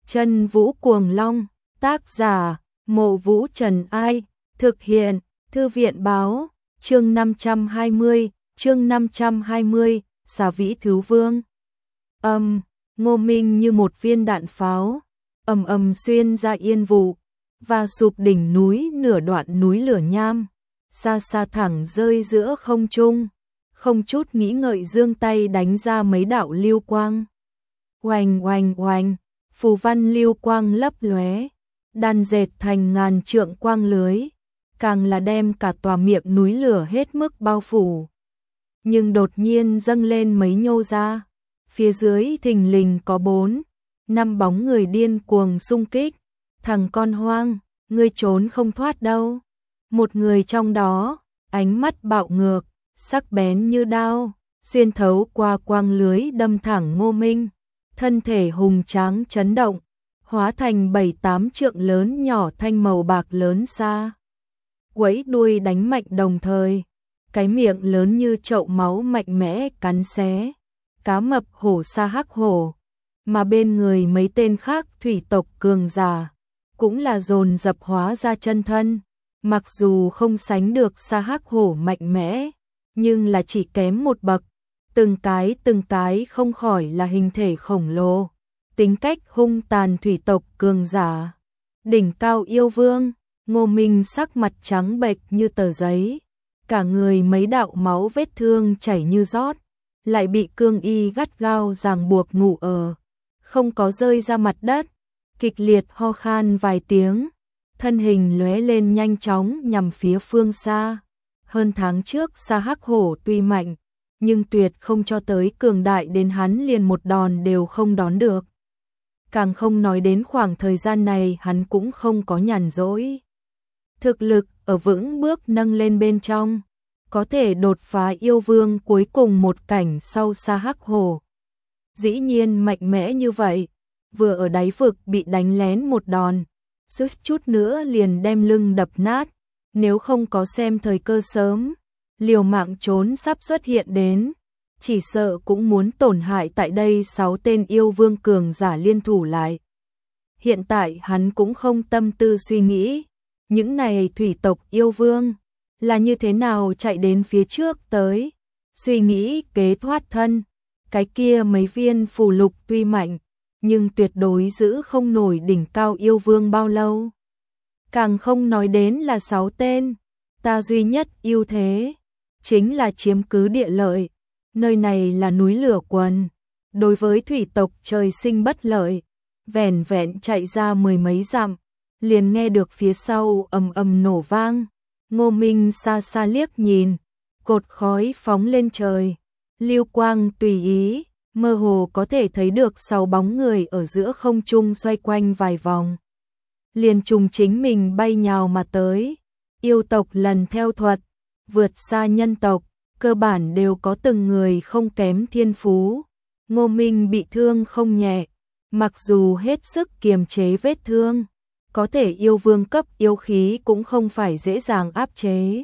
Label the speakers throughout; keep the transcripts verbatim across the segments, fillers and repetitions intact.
Speaker 1: Chân Vũ Cuồng Long, tác giả, Mộ Vũ Trần Ai, thực hiện, Thư viện Báo, chương năm trăm hai mươi, chương năm trăm hai mươi, Xà Vĩ Thứ Vương. Âm, Ngô Minh như một viên đạn pháo, ầm ầm xuyên ra yên vụ, và sụp đỉnh núi nửa đoạn núi lửa nham, xa xa thẳng rơi giữa không trung, không chút nghĩ ngợi giương tay đánh ra mấy đạo lưu quang. Oanh oanh oanh, phù văn lưu quang lấp lóe, đan dệt thành ngàn trượng quang lưới, càng là đem cả tòa miệng núi lửa hết mức bao phủ. Nhưng đột nhiên dâng lên mấy nhô ra, phía dưới thình lình có bốn, năm bóng người điên cuồng xung kích. Thằng con hoang, ngươi trốn không thoát đâu. Một người trong đó, ánh mắt bạo ngược, sắc bén như đao, xuyên thấu qua quang lưới đâm thẳng Ngô Minh. Thân thể hùng tráng chấn động, hóa thành bảy tám trượng lớn nhỏ thanh màu bạc lớn xa. Quẫy đuôi đánh mạnh đồng thời, cái miệng lớn như chậu máu mạnh mẽ cắn xé. Cá mập hổ sa hắc hổ, mà bên người mấy tên khác thủy tộc cường giả, cũng là dồn dập hóa ra chân thân. Mặc dù không sánh được sa hắc hổ mạnh mẽ, nhưng là chỉ kém một bậc. Từng cái từng cái không khỏi là hình thể khổng lồ, tính cách hung tàn thủy tộc cường giả. Đỉnh cao yêu vương, Ngô Minh sắc mặt trắng bệch như tờ giấy, cả người mấy đạo máu vết thương chảy như rót, lại bị cương y gắt gao ràng buộc ngủ ở, không có rơi ra mặt đất, kịch liệt ho khan vài tiếng, thân hình lóe lên nhanh chóng nhằm phía phương xa. Hơn tháng trước sa hắc hổ tuy mạnh, nhưng tuyệt không cho tới cường đại đến hắn liền một đòn đều không đón được. Càng không nói đến khoảng thời gian này hắn cũng không có nhàn rỗi. Thực lực ở vững bước nâng lên bên trong, có thể đột phá yêu vương cuối cùng một cảnh sau sa hắc hổ. Dĩ nhiên mạnh mẽ như vậy, vừa ở đáy vực bị đánh lén một đòn, suýt chút nữa liền đem lưng đập nát, nếu không có xem thời cơ sớm, liều mạng trốn sắp xuất hiện đến, chỉ sợ cũng muốn tổn hại tại đây sáu tên yêu vương cường giả liên thủ lại. Hiện tại hắn cũng không tâm tư suy nghĩ, những này thủy tộc yêu vương là như thế nào chạy đến phía trước tới, suy nghĩ kế thoát thân. Cái kia mấy viên phù lục tuy mạnh, nhưng tuyệt đối giữ không nổi đỉnh cao yêu vương bao lâu. Càng không nói đến là sáu tên, ta duy nhất ưu thế chính là chiếm cứ địa lợi, nơi này là núi lửa quần, đối với thủy tộc trời sinh bất lợi. Vẻn vẹn chạy ra mười mấy dặm, liền nghe được phía sau ầm ầm nổ vang. Ngô Minh xa xa liếc nhìn, cột khói phóng lên trời, lưu quang tùy ý, mơ hồ có thể thấy được sáu bóng người ở giữa không trung xoay quanh vài vòng. Liền trùng chính mình bay nhào mà tới. Yêu tộc lần theo thuật, vượt xa nhân tộc, cơ bản đều có từng người không kém thiên phú. Ngô Minh bị thương không nhẹ, mặc dù hết sức kiềm chế vết thương, có thể yêu vương cấp yêu khí cũng không phải dễ dàng áp chế.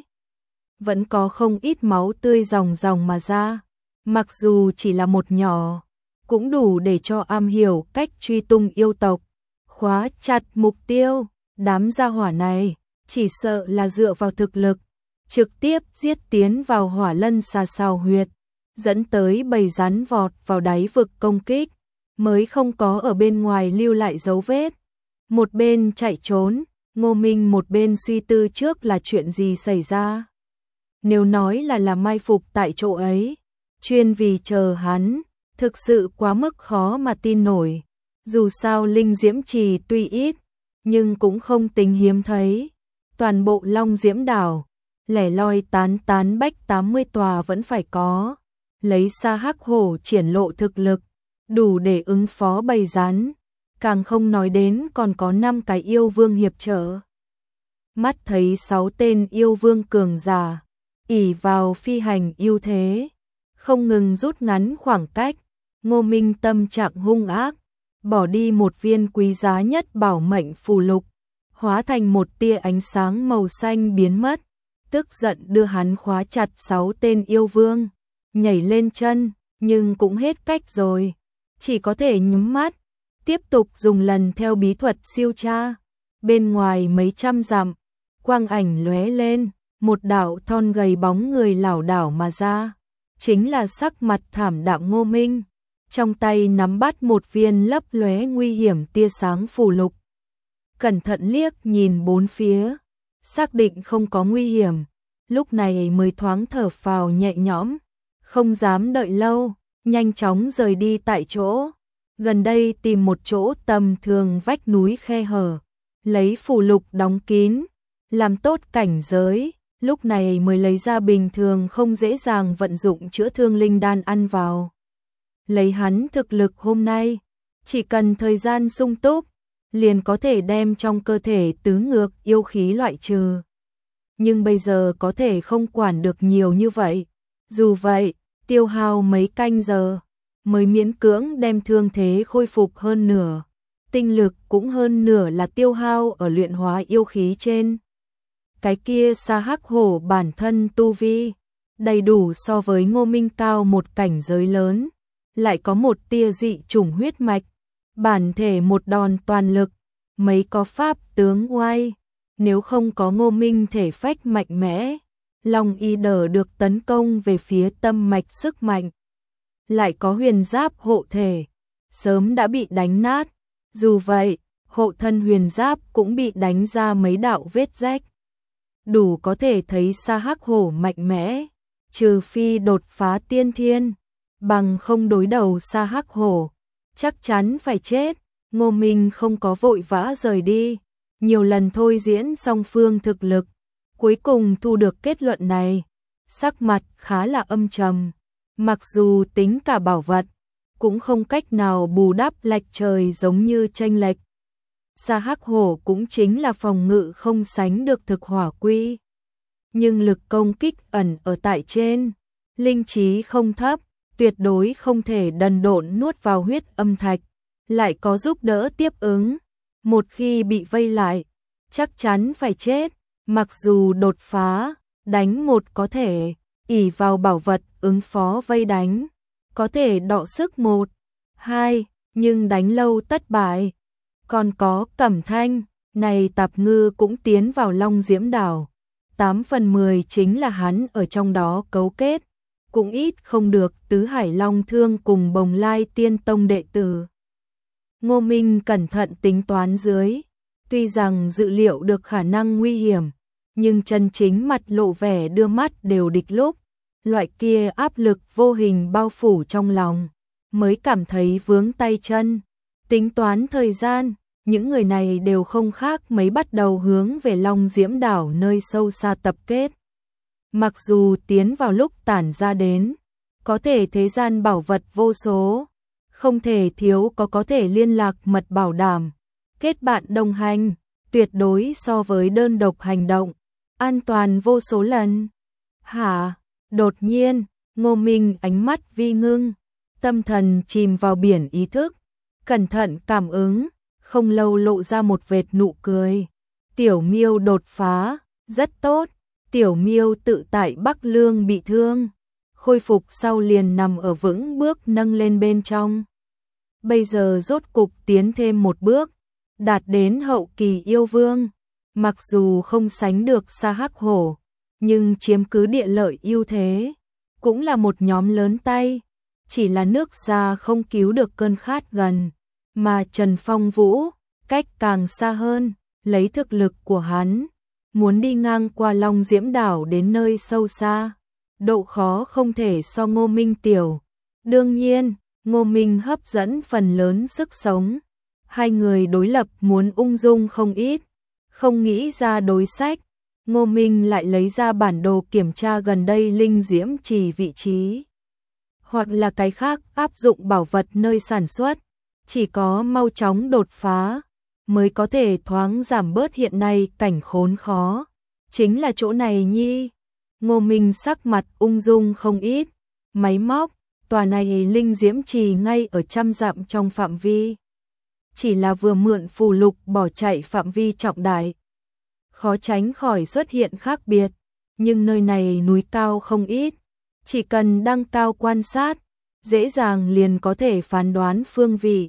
Speaker 1: Vẫn có không ít máu tươi ròng ròng mà ra, mặc dù chỉ là một nhỏ, cũng đủ để cho am hiểu cách truy tung yêu tộc, khóa chặt mục tiêu. Đám gia hỏa này, chỉ sợ là dựa vào thực lực, trực tiếp giết tiến vào hỏa lân xà xào huyệt, dẫn tới bầy rắn vọt vào đáy vực công kích, mới không có ở bên ngoài lưu lại dấu vết. Một bên chạy trốn, Ngô Minh một bên suy tư trước là chuyện gì xảy ra. Nếu nói là là mai phục tại chỗ ấy, chuyên vì chờ hắn, thực sự quá mức khó mà tin nổi. Dù sao linh diễm trì tuy ít, nhưng cũng không tính hiếm thấy. Toàn bộ Long Diễm đảo, lẻ loi tán tán bách tám mươi tòa vẫn phải có. Lấy sa hắc hổ triển lộ thực lực, đủ để ứng phó bầy rắn. Càng không nói đến còn có năm cái yêu vương hiệp trợ. Mắt thấy sáu tên yêu vương cường giả, ỷ vào phi hành ưu thế, không ngừng rút ngắn khoảng cách. Ngô Minh tâm trạng hung ác, bỏ đi một viên quý giá nhất bảo mệnh phù lục, hóa thành một tia ánh sáng màu xanh biến mất. Tức giận đưa hắn khóa chặt sáu tên yêu vương, nhảy lên chân, nhưng cũng hết cách rồi, chỉ có thể nhắm mắt, tiếp tục dùng lần theo bí thuật siêu tra. Bên ngoài mấy trăm dặm, quang ảnh lóe lên, một đạo thon gầy bóng người lảo đảo mà ra, chính là sắc mặt thảm đạm Ngô Minh, trong tay nắm bắt một viên lấp lóe nguy hiểm tia sáng phù lục. Cẩn thận liếc nhìn bốn phía, xác định không có nguy hiểm, lúc này mới thoáng thở phào nhẹ nhõm, không dám đợi lâu, nhanh chóng rời đi tại chỗ. Gần đây tìm một chỗ tầm thường vách núi khe hở, lấy phù lục đóng kín, làm tốt cảnh giới, lúc này mới lấy ra bình thường không dễ dàng vận dụng chữa thương linh đan ăn vào. Lấy hắn thực lực hôm nay, chỉ cần thời gian sung túc, liền có thể đem trong cơ thể tứ ngược yêu khí loại trừ. Nhưng bây giờ có thể không quản được nhiều như vậy, dù vậy, tiêu hao mấy canh giờ, mới miễn cưỡng đem thương thế khôi phục hơn nửa. Tinh lực cũng hơn nửa là tiêu hao ở luyện hóa yêu khí trên. Cái kia Sa Hắc Hổ bản thân tu vi, đầy đủ so với Ngô Minh cao một cảnh giới lớn, lại có một tia dị chủng huyết mạch, bản thể một đòn toàn lực, mấy có pháp tướng oai, nếu không có Ngô Minh thể phách mạnh mẽ, Long Y đỡ được tấn công về phía tâm mạch sức mạnh. Lại có huyền giáp hộ thể, sớm đã bị đánh nát, dù vậy, hộ thân huyền giáp cũng bị đánh ra mấy đạo vết rách. Đủ có thể thấy Sa Hắc Hổ mạnh mẽ, trừ phi đột phá tiên thiên, bằng không đối đầu Sa Hắc Hổ, chắc chắn phải chết. Ngô Minh không có vội vã rời đi, nhiều lần thôi diễn song phương thực lực, cuối cùng thu được kết luận này, sắc mặt khá là âm trầm, mặc dù tính cả bảo vật, cũng không cách nào bù đắp lệch trời giống như chênh lệch. Sa Hắc Hổ cũng chính là phòng ngự không sánh được thực hỏa quy, nhưng lực công kích ẩn ở tại trên, linh trí không thấp, tuyệt đối không thể đần độn nuốt vào huyết âm thạch, lại có giúp đỡ tiếp ứng, một khi bị vây lại, chắc chắn phải chết, mặc dù đột phá, đánh một có thể, ỷ vào bảo vật ứng phó vây đánh, có thể đọ sức một, hai, nhưng đánh lâu tất bại. Còn có Cẩm Thanh, này Tạp Ngư cũng tiến vào Long Diễm Đảo, tám phần mười chính là hắn ở trong đó cấu kết, cũng ít không được Tứ Hải Long Thương cùng Bồng Lai Tiên Tông đệ tử. Ngô Minh cẩn thận tính toán dưới, tuy rằng dự liệu được khả năng nguy hiểm, nhưng chân chính mặt lộ vẻ đưa mắt đều địch lúc, loại kia áp lực vô hình bao phủ trong lòng, mới cảm thấy vướng tay chân. Tính toán thời gian, những người này đều không khác mấy bắt đầu hướng về Long Diễm Đảo nơi sâu xa tập kết. Mặc dù tiến vào lúc tản ra đến, có thể thế gian bảo vật vô số, không thể thiếu có có thể liên lạc mật bảo đảm, kết bạn đồng hành, tuyệt đối so với đơn độc hành động, an toàn vô số lần. Hả? Đột nhiên, Ngô Minh ánh mắt vi ngưng, tâm thần chìm vào biển ý thức, cẩn thận cảm ứng, không lâu lộ ra một vệt nụ cười. Tiểu Miêu đột phá, rất tốt. Tiểu Miêu tự tại Bắc Lương bị thương, khôi phục sau liền nằm ở vững bước nâng lên bên trong. Bây giờ rốt cục tiến thêm một bước, đạt đến hậu kỳ yêu vương, mặc dù không sánh được Sa Hắc Hổ, nhưng chiếm cứ địa lợi ưu thế, cũng là một nhóm lớn tay, chỉ là nước ra không cứu được cơn khát gần, mà Trần Phong Vũ, cách càng xa hơn, lấy thực lực của hắn, muốn đi ngang qua Long Diễm Đảo đến nơi sâu xa, độ khó không thể so Ngô Minh tiểu. Đương nhiên, Ngô Minh hấp dẫn phần lớn sức sống, hai người đối lập muốn ung dung không ít, không nghĩ ra đối sách. Ngô Minh lại lấy ra bản đồ kiểm tra gần đây Linh Diễm Trì vị trí, hoặc là cái khác áp dụng bảo vật nơi sản xuất, chỉ có mau chóng đột phá, mới có thể thoáng giảm bớt hiện nay cảnh khốn khó. Chính là chỗ này nhi. Ngô Minh sắc mặt ung dung không ít, máy móc, tòa này Linh Diễm Trì ngay ở trăm dặm trong phạm vi. Chỉ là vừa mượn phù lục bỏ chạy phạm vi trọng đại, khó tránh khỏi xuất hiện khác biệt, nhưng nơi này núi cao không ít, chỉ cần đăng cao quan sát, dễ dàng liền có thể phán đoán phương vị.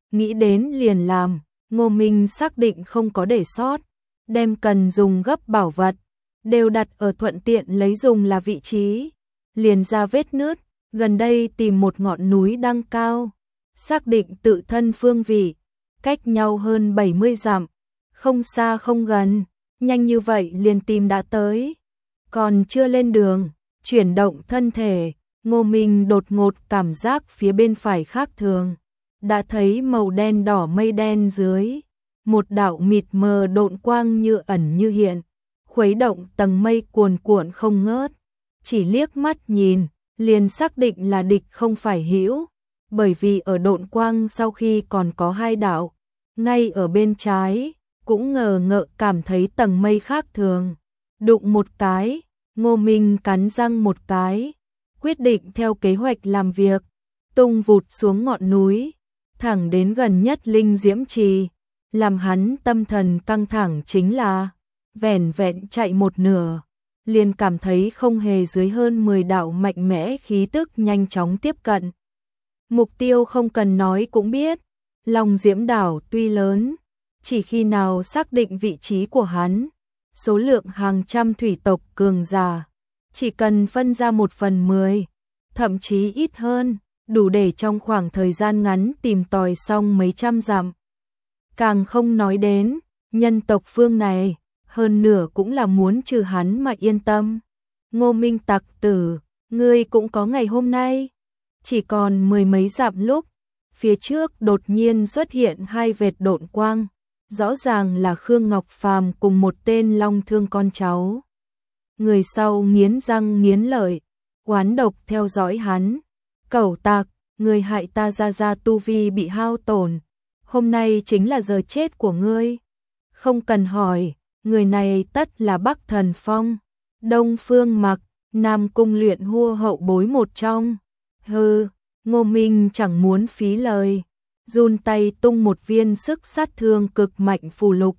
Speaker 1: nghĩ đến liền làm, Ngô Minh xác định không có để sót, đem cần dùng gấp bảo vật, đều đặt ở thuận tiện lấy dùng là vị trí, liền ra vết nứt, gần đây tìm một ngọn núi đăng cao, xác định tự thân phương vị, cách nhau hơn bảy mươi dặm, không xa không gần, nhanh như vậy liền tìm đã tới. Còn chưa lên đường, chuyển động thân thể, Ngô Minh đột ngột cảm giác phía bên phải khác thường, đã thấy màu đen đỏ mây đen dưới, một đạo mịt mờ độn quang như ẩn như hiện, khuấy động tầng mây cuồn cuộn không ngớt, chỉ liếc mắt nhìn, liền xác định là địch không phải hữu, bởi vì ở độn quang sau khi còn có hai đạo, ngay ở bên trái, cũng ngờ ngợ cảm thấy tầng mây khác thường, đụng một cái, Ngô Minh cắn răng một cái, quyết định theo kế hoạch làm việc, tung vụt xuống ngọn núi, thẳng đến gần nhất linh diễm trì, làm hắn tâm thần căng thẳng chính là, vẻn vẹn chạy một nửa, liền cảm thấy không hề dưới hơn mười đạo mạnh mẽ khí tức nhanh chóng tiếp cận. Mục tiêu không cần nói cũng biết, Long Diễm Đảo tuy lớn, chỉ khi nào xác định vị trí của hắn, số lượng hàng trăm thủy tộc cường giả, chỉ cần phân ra một phần mười, thậm chí ít hơn, đủ để trong khoảng thời gian ngắn tìm tòi xong mấy trăm dặm. Càng không nói đến, nhân tộc phương này, hơn nửa cũng là muốn trừ hắn mà yên tâm. Ngô Minh tặc tử, ngươi cũng có ngày hôm nay. Chỉ còn mười mấy dặm lúc, phía trước đột nhiên xuất hiện hai vệt độn quang, rõ ràng là Khương Ngọc Phàm cùng một tên long thương con cháu. Người sau nghiến răng nghiến lợi, oán độc theo dõi hắn. Cẩu tặc, người hại ta ra ra tu vi bị hao tổn. Hôm nay chính là giờ chết của ngươi. Không cần hỏi, người này tất là Bắc Thần Phong, Đông Phương Mặc, Nam Cung luyện hua hậu bối một trong. Hừ, Ngô Minh chẳng muốn phí lời, run tay tung một viên sức sát thương cực mạnh phù lục,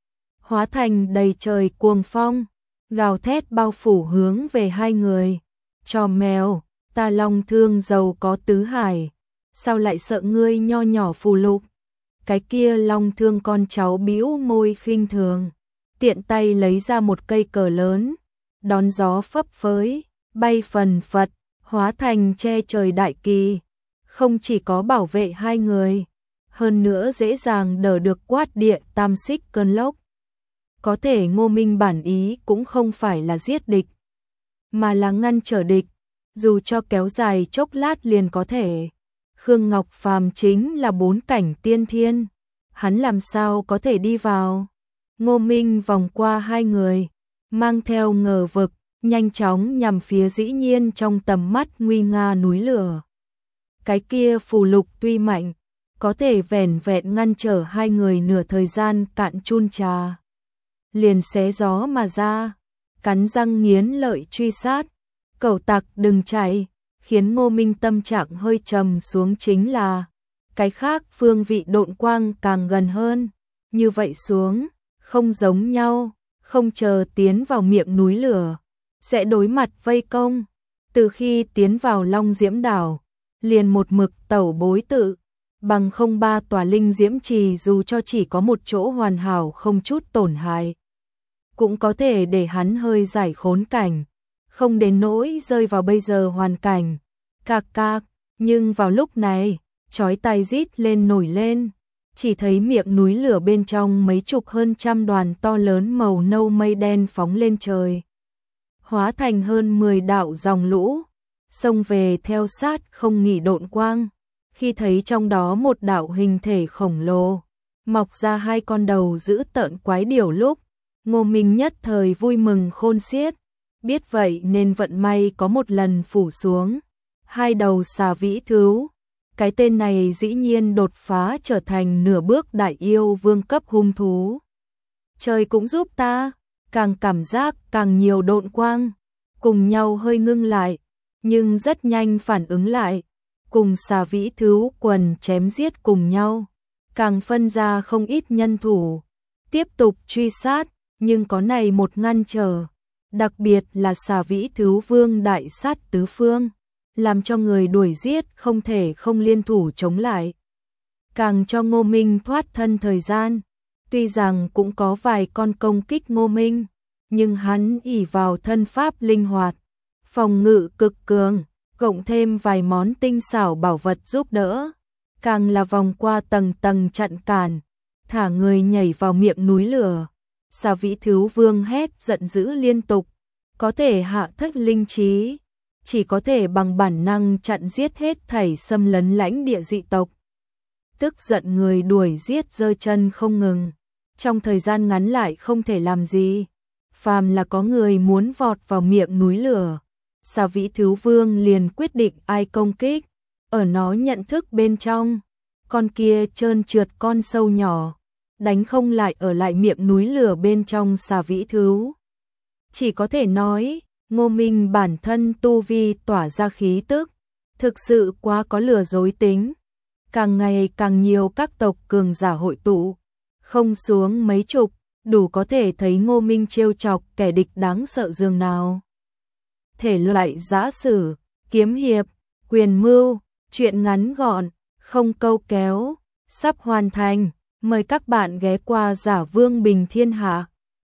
Speaker 1: hóa thành đầy trời cuồng phong, gào thét bao phủ hướng về hai người. Chó mèo, ta long thương giàu có tứ hải, sao lại sợ ngươi nho nhỏ phù lục? Cái kia long thương con cháu bĩu môi khinh thường, tiện tay lấy ra một cây cờ lớn, đón gió phấp phới, bay phần phật, hóa thành che trời đại kỳ, không chỉ có bảo vệ hai người, hơn nữa dễ dàng đỡ được quát địa tam xích cơn lốc. Có thể Ngô Minh bản ý cũng không phải là giết địch, mà là ngăn trở địch, dù cho kéo dài chốc lát liền có thể. Khương Ngọc Phàm chính là bốn cảnh tiên thiên, hắn làm sao có thể đi vào? Ngô Minh vòng qua hai người, mang theo ngờ vực, nhanh chóng nhằm phía dĩ nhiên trong tầm mắt nguy nga núi lửa. Cái kia phù lục tuy mạnh, có thể vẻn vẹn ngăn trở hai người nửa thời gian cạn chun trà. Liền xé gió mà ra, cắn răng nghiến lợi truy sát. Cẩu tặc đừng chạy, khiến Ngô Minh tâm trạng hơi trầm xuống chính là, cái khác phương vị độn quang càng gần hơn. Như vậy xuống, không giống nhau, không chờ tiến vào miệng núi lửa, sẽ đối mặt vây công. Từ khi tiến vào Long Diễm Đảo, liền một mực tẩu bối tự, bằng không ba tòa linh diễm trì dù cho chỉ có một chỗ hoàn hảo không chút tổn hại, cũng có thể để hắn hơi giải khốn cảnh, không đến nỗi rơi vào bây giờ hoàn cảnh. Cạc cạc, nhưng vào lúc này, chói tai rít lên nổi lên, chỉ thấy miệng núi lửa bên trong mấy chục hơn trăm đoàn to lớn màu nâu mây đen phóng lên trời, hóa thành hơn mười đạo dòng lũ, xông về theo sát không nghỉ độn quang. Khi thấy trong đó một đạo hình thể khổng lồ, mọc ra hai con đầu dữ tợn quái điểu lúc, Ngô Minh nhất thời vui mừng khôn xiết, biết vậy nên vận may có một lần phủ xuống. Hai đầu xà vĩ thứu, cái tên này dĩ nhiên đột phá trở thành nửa bước đại yêu vương cấp hung thú. Trời cũng giúp ta, càng cảm giác càng nhiều độn quang, cùng nhau hơi ngưng lại, nhưng rất nhanh phản ứng lại, cùng xà vĩ thứu quần chém giết cùng nhau, càng phân ra không ít nhân thủ, tiếp tục truy sát, nhưng có này một ngăn trở, đặc biệt là xà vĩ thứu vương đại sát tứ phương, làm cho người đuổi giết không thể không liên thủ chống lại. càng cho Ngô Minh thoát thân thời gian. Tuy rằng cũng có vài con công kích Ngô Minh, nhưng hắn ỷ vào thân pháp linh hoạt, phòng ngự cực cường, cộng thêm vài món tinh xảo bảo vật giúp đỡ, càng là vòng qua tầng tầng chặn cản, thả người nhảy vào miệng núi lửa. Xà Vĩ Thứ Vương hét giận dữ liên tục, có thể hạ thất linh trí, chỉ có thể bằng bản năng chặn giết hết thảy xâm lấn lãnh địa dị tộc. Tức giận người đuổi giết giơ chân không ngừng, trong thời gian ngắn lại không thể làm gì. Phàm là có người muốn vọt vào miệng núi lửa, Xà Vĩ Thứ Vương liền quyết định ai công kích. Ở nó nhận thức bên trong, con kia trơn trượt con sâu nhỏ, đánh không lại ở lại miệng núi lửa bên trong Xà Vĩ Thứ. Chỉ có thể nói, Ngô Minh bản thân tu vi tỏa ra khí tức, thực sự quá có lừa dối tính. Càng ngày càng nhiều các tộc cường giả hội tụ, không xuống mấy chục, đủ có thể thấy Ngô Minh trêu chọc kẻ địch đáng sợ dường nào. Thể loại giã sử, kiếm hiệp, quyền mưu, truyện ngắn gọn, không câu kéo, sắp hoàn thành. Mời các bạn ghé qua Giả Vương Bình Thiên Hạ.